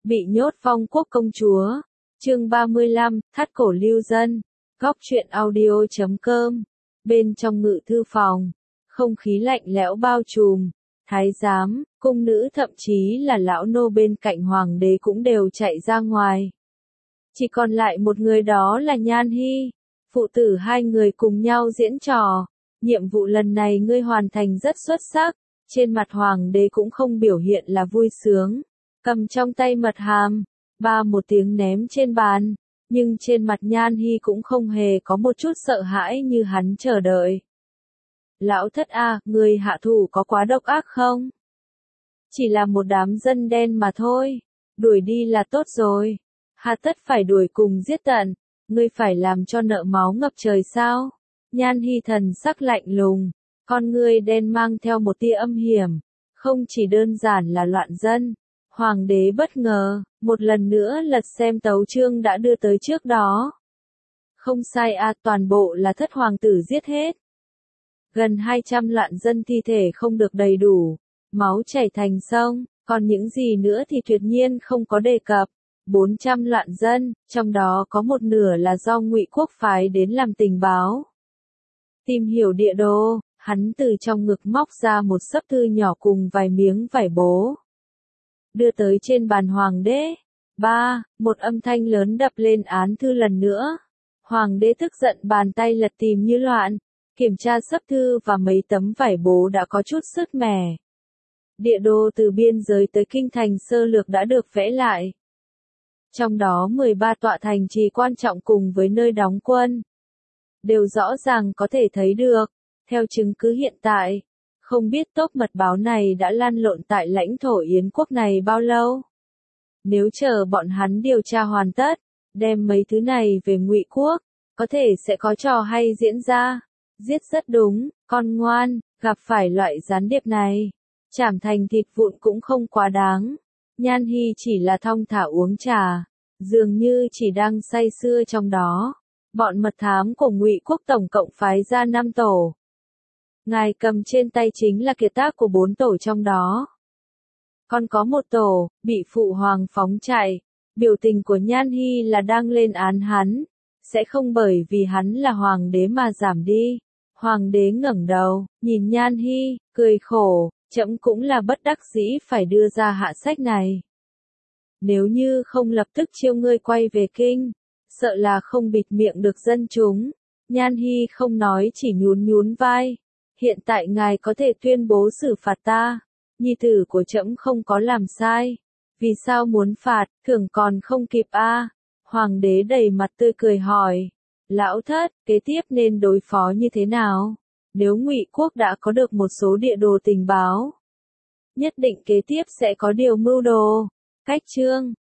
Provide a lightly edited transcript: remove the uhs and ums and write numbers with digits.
Bị nhốt phong quốc công chúa. Chương 35, thắt cổ lưu dân. Góc truyện audio.com. Bên trong ngự thư phòng, không khí lạnh lẽo bao trùm. Thái giám, cung nữ thậm chí là lão nô bên cạnh hoàng đế cũng đều chạy ra ngoài. Chỉ còn lại một người, đó là Nhan Hi. Phụ tử hai người cùng nhau diễn trò. Nhiệm vụ lần này ngươi hoàn thành rất xuất sắc. Trên mặt hoàng đế cũng không biểu hiện là vui sướng. Cầm trong tay mật hàm, ba một tiếng ném trên bàn. Nhưng trên mặt Nhan Hi cũng không hề có một chút sợ hãi như hắn chờ đợi. Lão thất a, người hạ thủ có quá độc ác không? Chỉ là một đám dân đen mà thôi. Đuổi đi là tốt rồi. Hà tất phải đuổi cùng giết tận. Ngươi phải làm cho nợ máu ngập trời sao? Nhan Hi thần sắc lạnh lùng. Con ngươi đen mang theo một tia âm hiểm. Không chỉ đơn giản là loạn dân. Hoàng đế bất ngờ, một lần nữa lật xem tấu chương đã đưa tới trước đó. Không sai a, toàn bộ là thất hoàng tử giết hết. Gần 200 loạn dân thi thể không được đầy đủ, máu chảy thành sông, còn những gì nữa thì tuyệt nhiên không có đề cập. 400 loạn dân, trong đó có một nửa là do Ngụy quốc phái đến làm tình báo. Tìm hiểu địa đồ, hắn từ trong ngực móc ra một xấp thư nhỏ cùng vài miếng vải bố. Đưa tới trên bàn hoàng đế. Một âm thanh lớn đập lên án thư lần nữa. Hoàng đế tức giận bàn tay lật tìm như loạn. Kiểm tra xấp thư và mấy tấm vải bố đã có chút sứt mẻ. Địa đồ từ biên giới tới kinh thành sơ lược đã được vẽ lại. Trong đó 13 tọa thành trì quan trọng cùng với nơi đóng quân. Đều rõ ràng có thể thấy được. Theo chứng cứ hiện tại. Không biết tốp mật báo này đã lan lộn tại lãnh thổ Yến quốc này bao lâu? Nếu chờ bọn hắn điều tra hoàn tất, đem mấy thứ này về Ngụy quốc, có thể sẽ có trò hay diễn ra. Giết rất đúng, con ngoan, gặp phải loại gián điệp này. Chảm thành thịt vụn cũng không quá đáng. Nhan Hi chỉ là thong thả uống trà, dường như chỉ đang say sưa trong đó. Bọn mật thám của Ngụy quốc tổng cộng phái ra 5 tổ. Ngài cầm trên tay chính là kiệt tác của 4 tổ trong đó. Còn có một tổ, bị phụ hoàng phóng chạy. Biểu tình của Nhan Hi là đang lên án hắn. Sẽ không bởi vì hắn là hoàng đế mà giảm đi. Hoàng đế ngẩng đầu, nhìn Nhan Hi, cười khổ, trẫm cũng là bất đắc dĩ phải đưa ra hạ sách này. Nếu như không lập tức chiêu ngươi quay về kinh, sợ là không bịt miệng được dân chúng. Nhan Hi không nói, chỉ nhún nhún vai. Hiện tại ngài có thể tuyên bố xử phạt ta. Nhi tử của trẫm không có làm sai. Vì sao muốn phạt, thưởng còn không kịp a? Hoàng đế đầy mặt tươi cười hỏi. Lão thất, kế tiếp nên đối phó như thế nào? Nếu Ngụy quốc đã có được một số địa đồ tình báo, nhất định kế tiếp sẽ có điều mưu đồ. Cách chương